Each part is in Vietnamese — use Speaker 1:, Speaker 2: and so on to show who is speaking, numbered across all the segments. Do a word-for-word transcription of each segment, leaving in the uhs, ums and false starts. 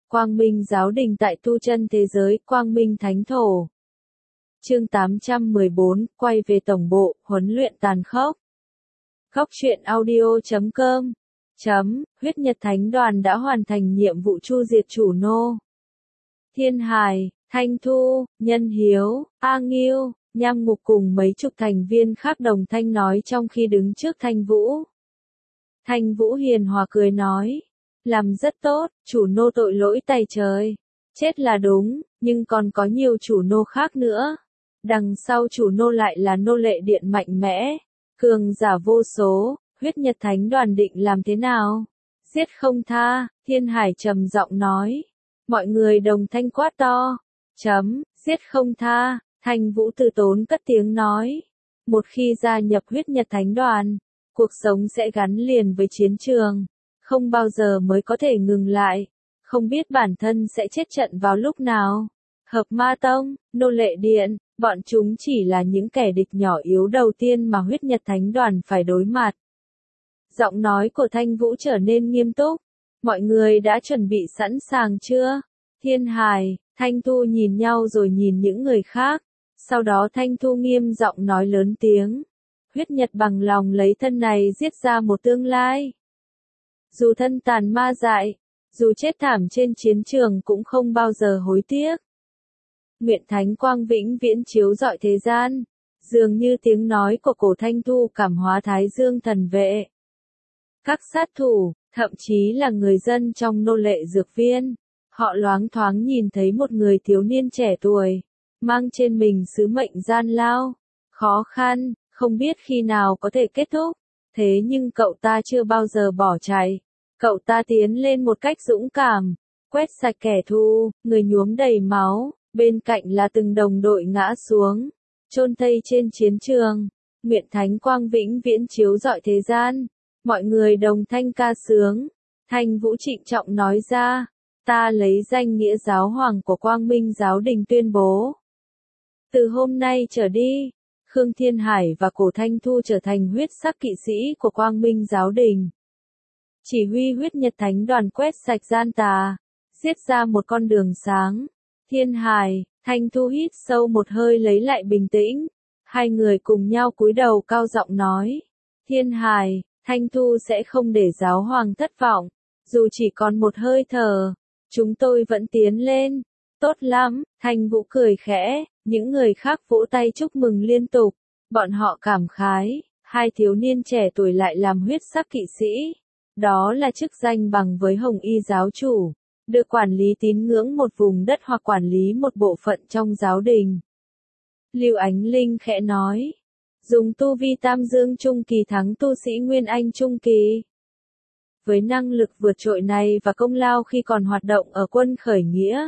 Speaker 1: Quang Minh giáo đình tại tu chân thế giới, Quang Minh thánh thổ. Chương tám trăm mười bốn, quay về tổng bộ, huấn luyện tàn khốc. Góc truyện audio chấm com chấm, huyết nhật thánh đoàn đã hoàn thành nhiệm vụ chu diệt chủ nô. Thiên Hải, Thanh Thu, Nhân Hiếu, A Nghiêu, Nham Ngục cùng mấy chục thành viên khác đồng thanh nói trong khi đứng trước Thanh Vũ. Thanh Vũ hiền hòa cười nói, làm rất tốt, chủ nô tội lỗi tày trời. Chết là đúng, nhưng còn có nhiều chủ nô khác nữa. Đằng sau chủ nô lại là nô lệ điện mạnh mẽ, cường giả vô số, huyết nhật thánh đoàn định làm thế nào? Giết không tha, Thiên Hải trầm giọng nói. Mọi người đồng thanh quát to. Chấm, giết không tha, Thanh Vũ từ tốn cất tiếng nói. Một khi gia nhập huyết nhật thánh đoàn, cuộc sống sẽ gắn liền với chiến trường, không bao giờ mới có thể ngừng lại, không biết bản thân sẽ chết trận vào lúc nào. Hợp Ma Tông, nô lệ điện, bọn chúng chỉ là những kẻ địch nhỏ yếu đầu tiên mà huyết nhật thánh đoàn phải đối mặt. Giọng nói của Thanh Vũ trở nên nghiêm túc. Mọi người đã chuẩn bị sẵn sàng chưa? Thiên Hải, Thanh Thu nhìn nhau rồi nhìn những người khác. Sau đó Thanh Thu nghiêm giọng nói lớn tiếng. Huyết nhật bằng lòng lấy thân này giết ra một tương lai. Dù thân tàn ma dại, dù chết thảm trên chiến trường cũng không bao giờ hối tiếc. Nguyện thánh quang vĩnh viễn chiếu rọi thế gian. Dường như tiếng nói của cổ Thanh Thu cảm hóa Thái Dương thần vệ. Các sát thủ, thậm chí là người dân trong nô lệ dược viên, họ loáng thoáng nhìn thấy một người thiếu niên trẻ tuổi, mang trên mình sứ mệnh gian lao, khó khăn, không biết khi nào có thể kết thúc. Thế nhưng cậu ta chưa bao giờ bỏ chạy. Cậu ta tiến lên một cách dũng cảm, quét sạch kẻ thù, người nhuốm đầy máu, bên cạnh là từng đồng đội ngã xuống, chôn thây trên chiến trường. Nguyện thánh quang vĩnh viễn chiếu rọi thế gian. Mọi người đồng thanh ca sướng. Thanh Vũ trịnh trọng nói ra, ta lấy danh nghĩa giáo hoàng của Quang Minh giáo đình tuyên bố. Từ hôm nay trở đi, Khương Thiên Hải và Cổ Thanh Thu trở thành huyết sắc kỵ sĩ của Quang Minh giáo đình. Chỉ huy huyết nhật thánh đoàn quét sạch gian tà, giết ra một con đường sáng. Thiên Hải, Thanh Thu hít sâu một hơi lấy lại bình tĩnh. Hai người cùng nhau cúi đầu cao giọng nói. Thiên Hải, Thanh Thu sẽ không để giáo hoàng thất vọng. Dù chỉ còn một hơi thở, chúng tôi vẫn tiến lên. Tốt lắm, Thanh Vũ cười khẽ, những người khác vỗ tay chúc mừng liên tục. Bọn họ cảm khái, hai thiếu niên trẻ tuổi lại làm huyết sắc kỵ sĩ. Đó là chức danh bằng với Hồng Y giáo chủ, được quản lý tín ngưỡng một vùng đất hoặc quản lý một bộ phận trong giáo đình. Lưu Ánh Linh khẽ nói, dùng tu vi tam dương trung kỳ thắng tu sĩ Nguyên Anh trung kỳ. Với năng lực vượt trội này và công lao khi còn hoạt động ở quân khởi nghĩa,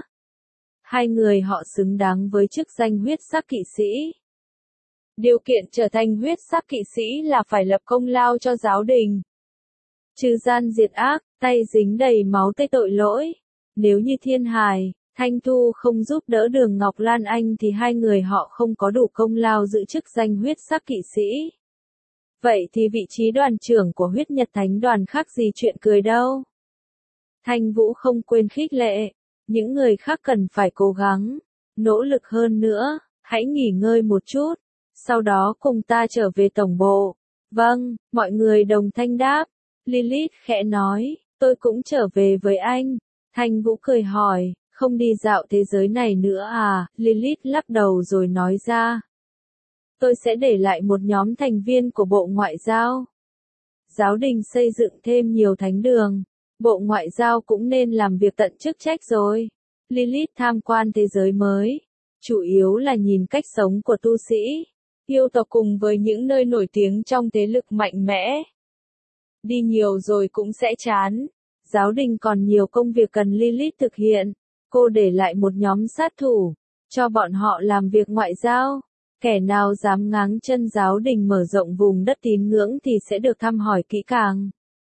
Speaker 1: hai người họ xứng đáng với chức danh huyết sắc kỵ sĩ. Điều kiện trở thành huyết sắc kỵ sĩ là phải lập công lao cho giáo đình. Trừ gian diệt ác, tay dính đầy máu tây tội lỗi. Nếu như Thiên Hải, Thanh Thu không giúp đỡ Đường Ngọc Lan Anh thì hai người họ không có đủ công lao giữ chức danh huyết sắc kỵ sĩ. Vậy thì vị trí đoàn trưởng của huyết nhật thánh đoàn khác gì chuyện cười đâu. Thanh Vũ không quên khích lệ. Những người khác cần phải cố gắng, nỗ lực hơn nữa, hãy nghỉ ngơi một chút. Sau đó cùng ta trở về tổng bộ. Vâng, mọi người đồng thanh đáp. Lilith khẽ nói, tôi cũng trở về với anh. Thanh Vũ cười hỏi, không đi dạo thế giới này nữa à? Lilith lắc đầu rồi nói ra. Tôi sẽ để lại một nhóm thành viên của Bộ Ngoại giao. Giáo đình xây dựng thêm nhiều thánh đường. Bộ Ngoại giao cũng nên làm việc tận chức trách rồi. Lilith tham quan thế giới mới. Chủ yếu là nhìn cách sống của tu sĩ, yêu tộc cùng với những nơi nổi tiếng trong thế lực mạnh mẽ. Đi nhiều rồi cũng sẽ chán. Giáo đình còn nhiều công việc cần Lilith thực hiện. Cô để lại một nhóm sát thủ, cho bọn họ làm việc ngoại giao. Kẻ nào dám ngáng chân giáo đình mở rộng vùng đất tín ngưỡng thì sẽ được thăm hỏi kỹ càng.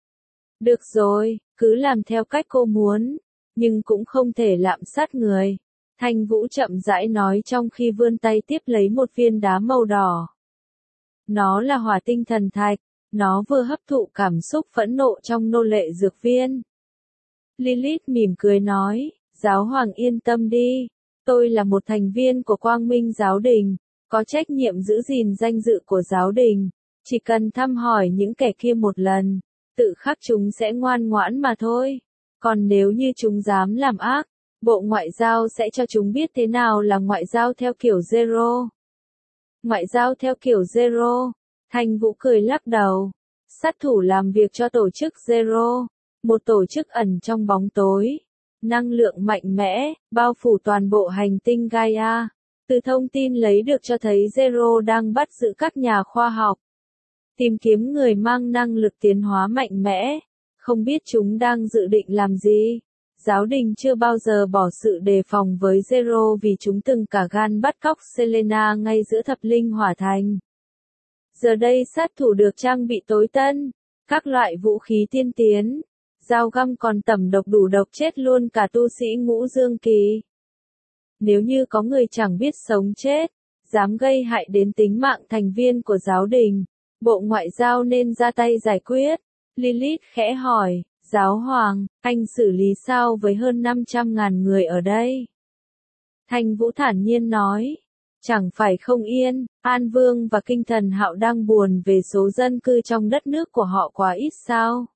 Speaker 1: Được rồi, cứ làm theo cách cô muốn, nhưng cũng không thể lạm sát người. Thanh Vũ chậm rãi nói trong khi vươn tay tiếp lấy một viên đá màu đỏ. Nó là hỏa tinh thần thạch, nó vừa hấp thụ cảm xúc phẫn nộ trong nô lệ dược viên. Lilith mỉm cười nói, Giáo hoàng yên tâm đi, tôi là một thành viên của Quang Minh giáo đình, có trách nhiệm giữ gìn danh dự của giáo đình, chỉ cần thăm hỏi những kẻ kia một lần, tự khắc chúng sẽ ngoan ngoãn mà thôi. Còn nếu như chúng dám làm ác, Bộ Ngoại giao sẽ cho chúng biết thế nào là ngoại giao theo kiểu Zero. Ngoại giao theo kiểu Zero, Thanh Vũ cười lắc đầu. Sát thủ làm việc cho tổ chức Zero, một tổ chức ẩn trong bóng tối. Năng lượng mạnh mẽ, bao phủ toàn bộ hành tinh Gaia. Từ thông tin lấy được cho thấy Zero đang bắt giữ các nhà khoa học. Tìm kiếm người mang năng lực tiến hóa mạnh mẽ. Không biết chúng đang dự định làm gì. Giáo đình chưa bao giờ bỏ sự đề phòng với Zero vì chúng từng cả gan bắt cóc Selena ngay giữa thập linh hỏa thành. Giờ đây sát thủ được trang bị tối tân, các loại vũ khí tiên tiến, dao găm còn tẩm độc đủ độc chết luôn cả tu sĩ ngũ dương kỳ. Nếu như có người chẳng biết sống chết, dám gây hại đến tính mạng thành viên của giáo đình, Bộ Ngoại giao nên ra tay giải quyết. Lilith khẽ hỏi, giáo hoàng, anh xử lý sao với hơn năm trăm ngàn người ở đây? Thanh Vũ thản nhiên nói, chẳng phải không yên, An Vương và Kinh Thần Hạo đang buồn về số dân cư trong đất nước của họ quá ít sao?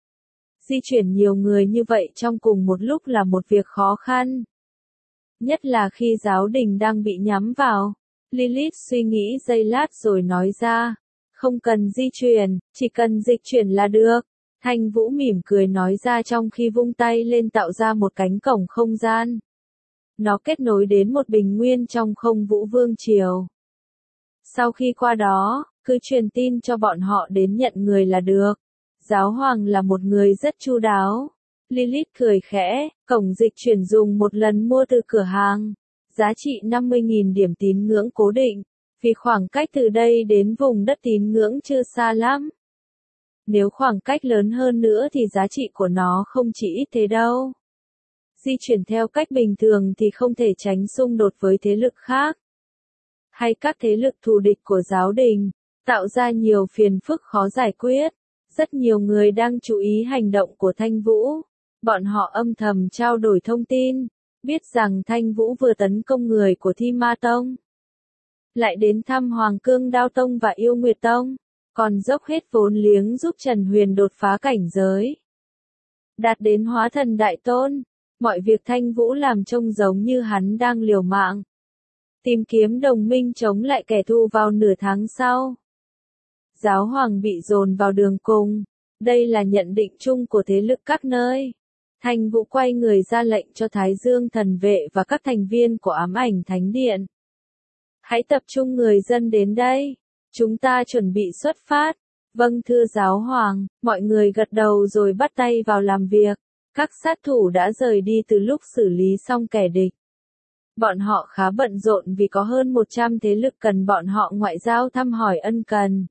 Speaker 1: Di chuyển nhiều người như vậy trong cùng một lúc là một việc khó khăn. Nhất là khi giáo đình đang bị nhắm vào. Lilith suy nghĩ giây lát rồi nói ra, không cần di chuyển, chỉ cần dịch chuyển là được. Thanh Vũ mỉm cười nói ra trong khi vung tay lên tạo ra một cánh cổng không gian. Nó kết nối đến một bình nguyên trong không vũ vương triều. Sau khi qua đó, cứ truyền tin cho bọn họ đến nhận người là được. Giáo hoàng là một người rất chu đáo. Lilith cười khẽ, cổng dịch chuyển dùng một lần mua từ cửa hàng. Giá trị năm mươi nghìn điểm tín ngưỡng cố định. Vì khoảng cách từ đây đến vùng đất tín ngưỡng chưa xa lắm. Nếu khoảng cách lớn hơn nữa thì giá trị của nó không chỉ ít thế đâu. Di chuyển theo cách bình thường thì không thể tránh xung đột với thế lực khác. Hay các thế lực thù địch của giáo đình, tạo ra nhiều phiền phức khó giải quyết. Rất nhiều người đang chú ý hành động của Thanh Vũ. Bọn họ âm thầm trao đổi thông tin, biết rằng Thanh Vũ vừa tấn công người của Thi Ma Tông. Lại đến thăm Hoàng Cương Đao Tông và Yêu Nguyệt Tông, còn dốc hết vốn liếng giúp Trần Huyền đột phá cảnh giới. Đạt đến hóa thần đại tôn, mọi việc Thanh Vũ làm trông giống như hắn đang liều mạng. Tìm kiếm đồng minh chống lại kẻ thù vào nửa tháng sau. Giáo hoàng bị dồn vào đường cùng, đây là nhận định chung của thế lực các nơi. Thanh Vũ quay người ra lệnh cho Thái Dương thần vệ và các thành viên của Ám Ảnh Thánh Điện. Hãy tập trung người dân đến đây. Chúng ta chuẩn bị xuất phát. Vâng thưa giáo hoàng, mọi người gật đầu rồi bắt tay vào làm việc. Các sát thủ đã rời đi từ lúc xử lý xong kẻ địch. Bọn họ khá bận rộn vì có hơn một trăm thế lực cần bọn họ ngoại giao thăm hỏi ân cần.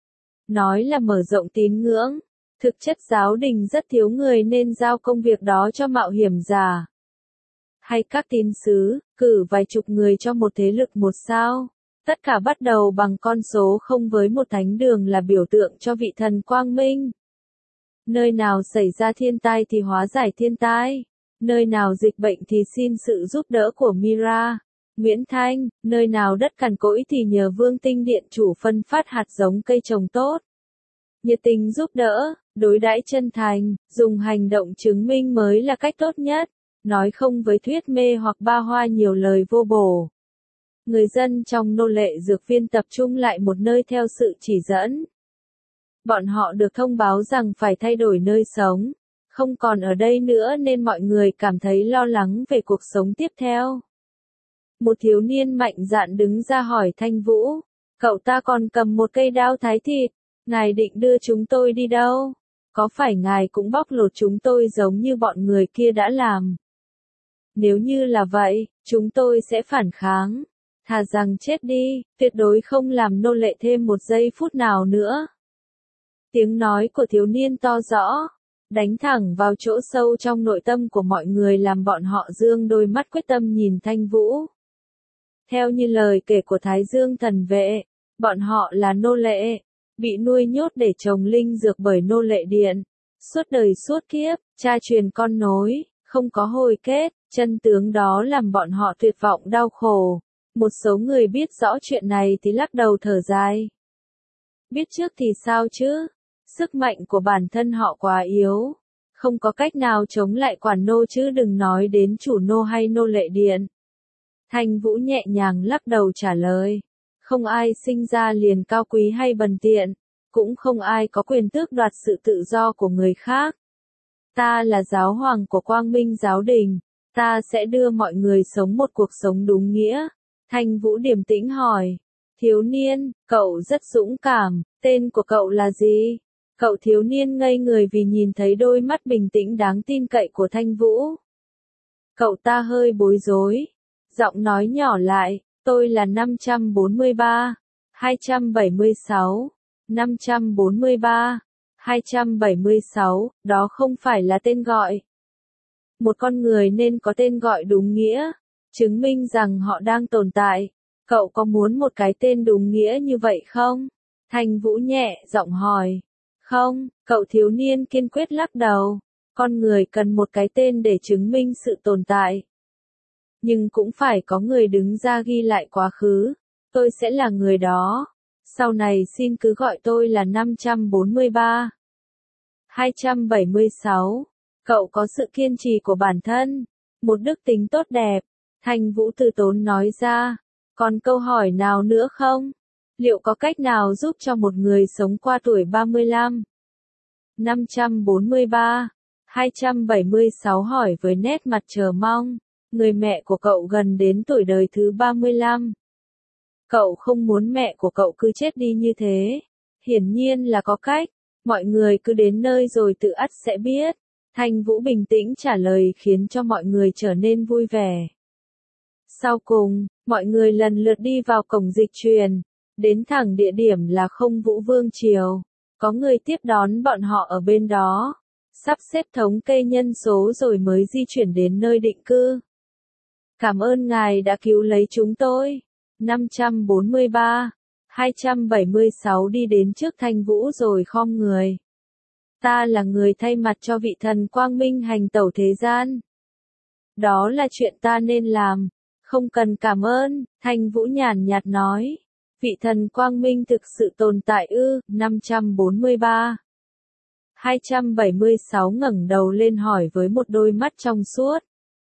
Speaker 1: Nói là mở rộng tín ngưỡng. Thực chất giáo đình rất thiếu người nên giao công việc đó cho mạo hiểm giả. Hay các tín sứ, cử vài chục người cho một thế lực một sao. Tất cả bắt đầu bằng con số không với một thánh đường là biểu tượng cho vị thần quang minh. Nơi nào xảy ra thiên tai thì hóa giải thiên tai. Nơi nào dịch bệnh thì xin sự giúp đỡ của Mira, Nguyễn Thanh. Nơi nào đất cằn cỗi thì nhờ Vương Tinh Điện chủ phân phát hạt giống cây trồng tốt. Nhiệt tình giúp đỡ, đối đãi chân thành, dùng hành động chứng minh mới là cách tốt nhất. Nói không với thuyết mê hoặc ba hoa nhiều lời vô bổ. Người dân trong nô lệ dược viên tập trung lại một nơi theo sự chỉ dẫn. Bọn họ được thông báo rằng phải thay đổi nơi sống, không còn ở đây nữa nên mọi người cảm thấy lo lắng về cuộc sống tiếp theo. Một thiếu niên mạnh dạn đứng ra hỏi Thanh Vũ, cậu ta còn cầm một cây đao thái thịt, ngài định đưa chúng tôi đi đâu? Có phải ngài cũng bóc lột chúng tôi giống như bọn người kia đã làm? Nếu như là vậy, chúng tôi sẽ phản kháng. Thà rằng chết đi, tuyệt đối không làm nô lệ thêm một giây phút nào nữa. Tiếng nói của thiếu niên to rõ, đánh thẳng vào chỗ sâu trong nội tâm của mọi người làm bọn họ dương đôi mắt quyết tâm nhìn Thanh Vũ. Theo như lời kể của Thái Dương thần vệ, bọn họ là nô lệ, bị nuôi nhốt để trồng linh dược bởi nô lệ điện. Suốt đời suốt kiếp, cha truyền con nối, không có hồi kết, Chân tướng đó làm bọn họ tuyệt vọng đau khổ. Một số người biết rõ chuyện này thì lắc đầu thở dài. Biết trước thì sao chứ? Sức mạnh của bản thân họ quá yếu. Không có cách nào chống lại quản nô chứ đừng nói đến chủ nô hay nô lệ điện. Thanh Vũ nhẹ nhàng lắc đầu trả lời. Không ai sinh ra liền cao quý hay bần tiện. Cũng không ai có quyền tước đoạt sự tự do của người khác. Ta là giáo hoàng của Quang Minh giáo đình. Ta sẽ đưa mọi người sống một cuộc sống đúng nghĩa. Thanh Vũ điềm tĩnh hỏi. Thiếu niên, cậu rất dũng cảm, tên của cậu là gì? Cậu thiếu niên ngây người vì nhìn thấy đôi mắt bình tĩnh đáng tin cậy của Thanh Vũ. Cậu ta hơi bối rối. Giọng nói nhỏ lại, tôi là năm trăm bốn mươi ba, hai trăm bảy mươi sáu, năm trăm bốn mươi ba, hai trăm bảy mươi sáu, đó không phải là tên gọi. Một con người nên có tên gọi đúng nghĩa, chứng minh rằng họ đang tồn tại. Cậu có muốn một cái tên đúng nghĩa như vậy không? Thanh Vũ nhẹ giọng hỏi. Không, cậu thiếu niên kiên quyết lắc đầu. Con người cần một cái tên để chứng minh sự tồn tại. Nhưng cũng phải có người đứng ra ghi lại quá khứ. Tôi sẽ là người đó. Sau này xin cứ gọi tôi là năm trăm bốn mươi ba. hai trăm bảy mươi sáu. Cậu có sự kiên trì của bản thân. Một đức tính tốt đẹp. Thanh Vũ từ tốn nói ra. Còn câu hỏi nào nữa không? Liệu có cách nào giúp cho một người sống qua tuổi ba mươi lăm? năm trăm bốn mươi ba. hai trăm bảy mươi sáu hỏi với nét mặt chờ mong. Người mẹ của cậu gần đến tuổi đời thứ ba mươi lăm. Cậu không muốn mẹ của cậu cứ chết đi như thế. Hiển nhiên là có cách. Mọi người cứ đến nơi rồi tự ắt sẽ biết. Thanh Vũ bình tĩnh trả lời khiến cho mọi người trở nên vui vẻ. Sau cùng, mọi người lần lượt đi vào cổng dịch truyền. Đến thẳng địa điểm là Không Vũ Vương Triều. Có người tiếp đón bọn họ ở bên đó. Sắp xếp thống kê nhân số rồi mới di chuyển đến nơi định cư. Cảm ơn ngài đã cứu lấy chúng tôi. năm trăm bốn mươi ba, hai trăm bảy mươi sáu đi đến trước Thanh Vũ rồi khom người. Ta là người thay mặt cho vị thần quang minh hành tẩu thế gian. Đó là chuyện ta nên làm. Không cần cảm ơn, Thanh Vũ nhàn nhạt nói. Vị thần quang minh thực sự tồn tại ư? năm trăm bốn mươi ba. hai trăm bảy mươi sáu ngẩng đầu lên hỏi với một đôi mắt trong suốt.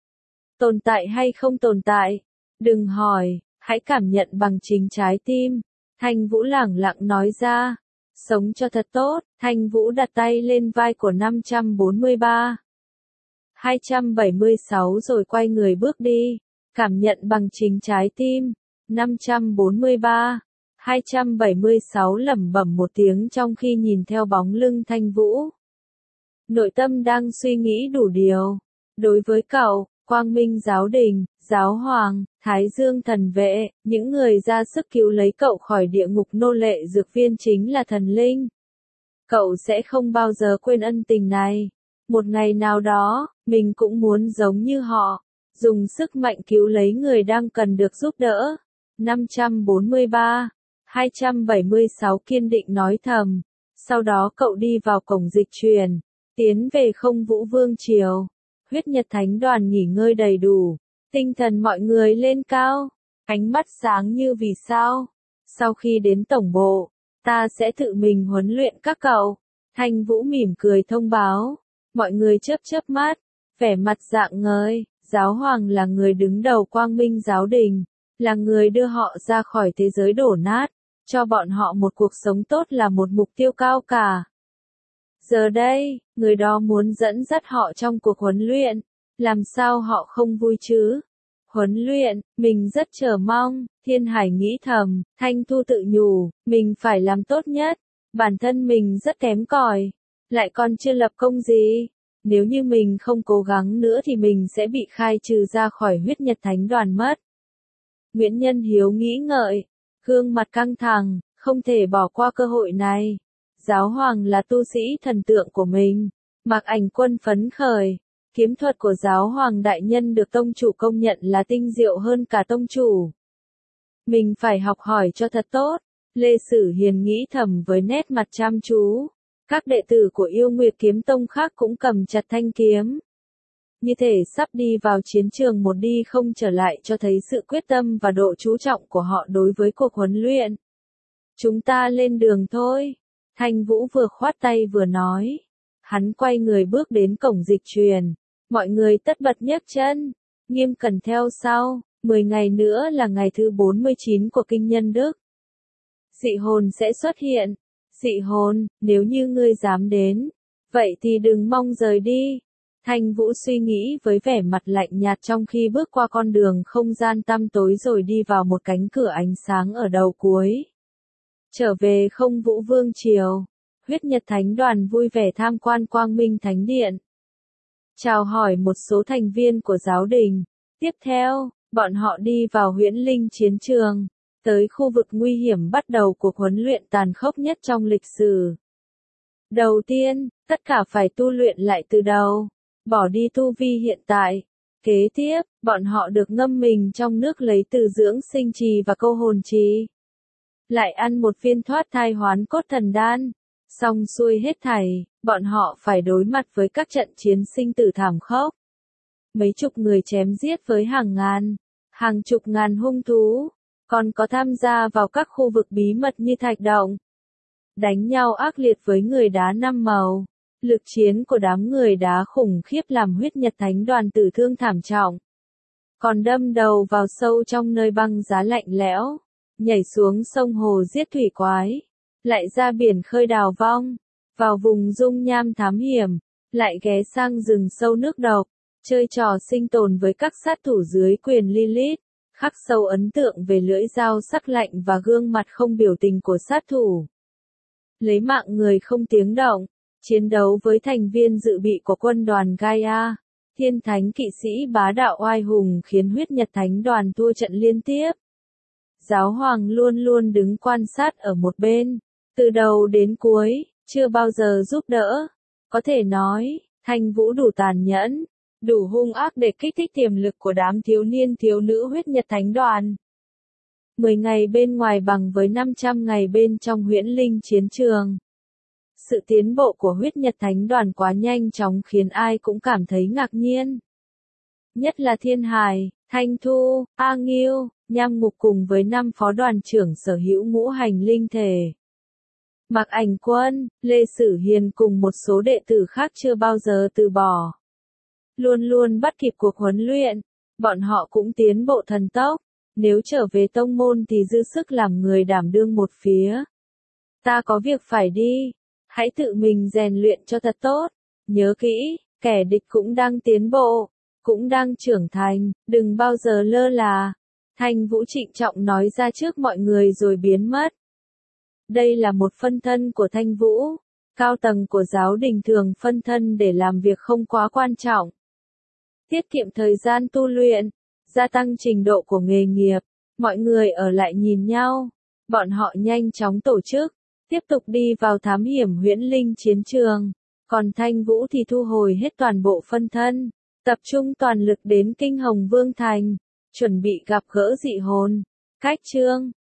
Speaker 1: Tồn tại hay không tồn tại? Đừng hỏi, hãy cảm nhận bằng chính trái tim. Thanh Vũ lẳng lặng nói ra. Sống cho thật tốt. Thanh Vũ đặt tay lên vai của năm trăm bốn mươi ba. hai trăm bảy mươi sáu rồi quay người bước đi. Cảm nhận bằng chính trái tim. năm trăm bốn mươi ba. hai trăm bảy mươi sáu lẩm bẩm một tiếng trong khi nhìn theo bóng lưng Thanh Vũ. Nội tâm đang suy nghĩ đủ điều. Đối với cậu, Quang Minh giáo đình, giáo hoàng, Thái Dương thần vệ, những người ra sức cứu lấy cậu khỏi địa ngục nô lệ dược viên chính là thần linh. Cậu sẽ không bao giờ quên ân tình này. Một ngày nào đó, mình cũng muốn giống như họ, dùng sức mạnh cứu lấy người đang cần được giúp đỡ. năm trăm bốn mươi ba, hai trăm bảy mươi sáu kiên định nói thầm. Sau đó cậu đi vào cổng dịch truyền, tiến về Không Vũ Vương Triều. Huyết Nhật Thánh Đoàn nghỉ ngơi đầy đủ, tinh thần mọi người lên cao, ánh mắt sáng như vì sao. Sau khi đến tổng bộ, ta sẽ tự mình huấn luyện các cậu. Thanh Vũ mỉm cười thông báo. Mọi người chớp chớp mắt, vẻ mặt rạng ngời. Giáo hoàng là người đứng đầu Quang Minh giáo đình, là người đưa họ ra khỏi thế giới đổ nát, cho bọn họ một cuộc sống tốt là một mục tiêu cao cả. Giờ đây, người đó muốn dẫn dắt họ trong cuộc huấn luyện, làm sao họ không vui chứ? Huấn luyện, mình rất chờ mong, Thiên Hải nghĩ thầm, Thanh Thu tự nhủ, mình phải làm tốt nhất, bản thân mình rất kém cỏi, lại còn chưa lập công gì. Nếu như mình không cố gắng nữa thì mình sẽ bị khai trừ ra khỏi Huyết Nhật Thánh Đoàn mất. Nguyễn Nhân Hiếu nghĩ ngợi, gương mặt căng thẳng, không thể bỏ qua cơ hội này. Giáo hoàng là tu sĩ thần tượng của mình. Mạc Ảnh Quân phấn khởi. Kiếm thuật của giáo hoàng đại nhân được tông chủ công nhận là tinh diệu hơn cả tông chủ. Mình phải học hỏi cho thật tốt. Lê Sử Hiền nghĩ thầm với nét mặt chăm chú. Các đệ tử của Yêu Nguyệt Kiếm Tông khác cũng cầm chặt thanh kiếm. như thể sắp đi vào chiến trường một đi không trở lại, cho thấy sự quyết tâm và độ chú trọng của họ đối với cuộc huấn luyện. Chúng ta lên đường thôi. Thanh Vũ vừa khoát tay vừa nói. Hắn quay người bước đến cổng dịch truyền. Mọi người tất bật nhấc chân. Nghiêm Cẩn theo sau. Mười ngày nữa là ngày thứ bốn mươi chín của kinh nhân đức. Dị hồn sẽ xuất hiện. Dị hồn, nếu như ngươi dám đến, vậy thì đừng mong rời đi. Thanh Vũ suy nghĩ với vẻ mặt lạnh nhạt trong khi bước qua con đường không gian tăm tối rồi đi vào một cánh cửa ánh sáng ở đầu cuối. Trở về Không Vũ Vương Triều, Huyết Nhật Thánh Đoàn vui vẻ tham quan Quang Minh Thánh Điện. Chào hỏi một số thành viên của giáo đình. Tiếp theo, bọn họ đi vào Huyễn Linh chiến trường, tới khu vực nguy hiểm bắt đầu cuộc huấn luyện tàn khốc nhất trong lịch sử. Đầu tiên, tất cả phải tu luyện lại từ đầu, bỏ đi tu vi hiện tại. Kế tiếp, bọn họ được ngâm mình trong nước lấy từ dưỡng sinh trì và câu hồn trì. Lại ăn một viên thoát thai hoán cốt thần đan. Xong xuôi hết thảy, bọn họ phải đối mặt với các trận chiến sinh tử thảm khốc. Mấy chục người chém giết với hàng ngàn, hàng chục ngàn hung thú, còn có tham gia vào các khu vực bí mật như thạch động. Đánh nhau ác liệt với người đá năm màu. Lực chiến của đám người đá khủng khiếp làm Huyết Nhật Thánh Đoàn tử thương thảm trọng. Còn đâm đầu vào sâu trong nơi băng giá lạnh lẽo, nhảy xuống sông hồ giết thủy quái, lại ra biển khơi đào vong, vào vùng dung nham thám hiểm, lại ghé sang rừng sâu nước độc, chơi trò sinh tồn với các sát thủ dưới quyền Lilith, khắc sâu ấn tượng về lưỡi dao sắc lạnh và gương mặt không biểu tình của sát thủ. Lấy mạng người không tiếng động, chiến đấu với thành viên dự bị của quân đoàn Gaia, thiên thánh kỵ sĩ bá đạo oai hùng khiến Huyết Nhật Thánh Đoàn thua trận liên tiếp. Giáo hoàng luôn luôn đứng quan sát ở một bên, từ đầu đến cuối, chưa bao giờ giúp đỡ. Có thể nói, Thanh Vũ đủ tàn nhẫn, đủ hung ác để kích thích tiềm lực của đám thiếu niên thiếu nữ Huyết Nhật Thánh Đoàn. Mười ngày bên ngoài bằng với năm trăm ngày bên trong Huyễn Linh chiến trường. Sự tiến bộ của Huyết Nhật Thánh Đoàn quá nhanh chóng khiến ai cũng cảm thấy ngạc nhiên. Nhất là Thiên Hải, Thanh Thu, A Nghiêu, Nham Ngục cùng với năm phó đoàn trưởng sở hữu ngũ hành linh thể. Mạc Ảnh Quân, Lê Sử Hiền cùng một số đệ tử khác chưa bao giờ từ bỏ. Luôn luôn bắt kịp cuộc huấn luyện, bọn họ cũng tiến bộ thần tốc. Nếu trở về tông môn thì dư sức làm người đảm đương một phía. Ta có việc phải đi. Hãy tự mình rèn luyện cho thật tốt. Nhớ kỹ, kẻ địch cũng đang tiến bộ, cũng đang trưởng thành, đừng bao giờ lơ là. Thanh Vũ trịnh trọng nói ra trước mọi người rồi biến mất. Đây là một phân thân của Thanh Vũ. Cao tầng của giáo đình thường phân thân để làm việc không quá quan trọng. Tiết kiệm thời gian tu luyện, gia tăng trình độ của nghề nghiệp. Mọi người ở lại nhìn nhau. Bọn họ nhanh chóng tổ chức, tiếp tục đi vào thám hiểm Huyễn Linh chiến trường. Còn Thanh Vũ thì thu hồi hết toàn bộ phân thân, tập trung toàn lực đến Kinh Hồng Vương Thành, chuẩn bị gặp gỡ dị hồn. Cách chương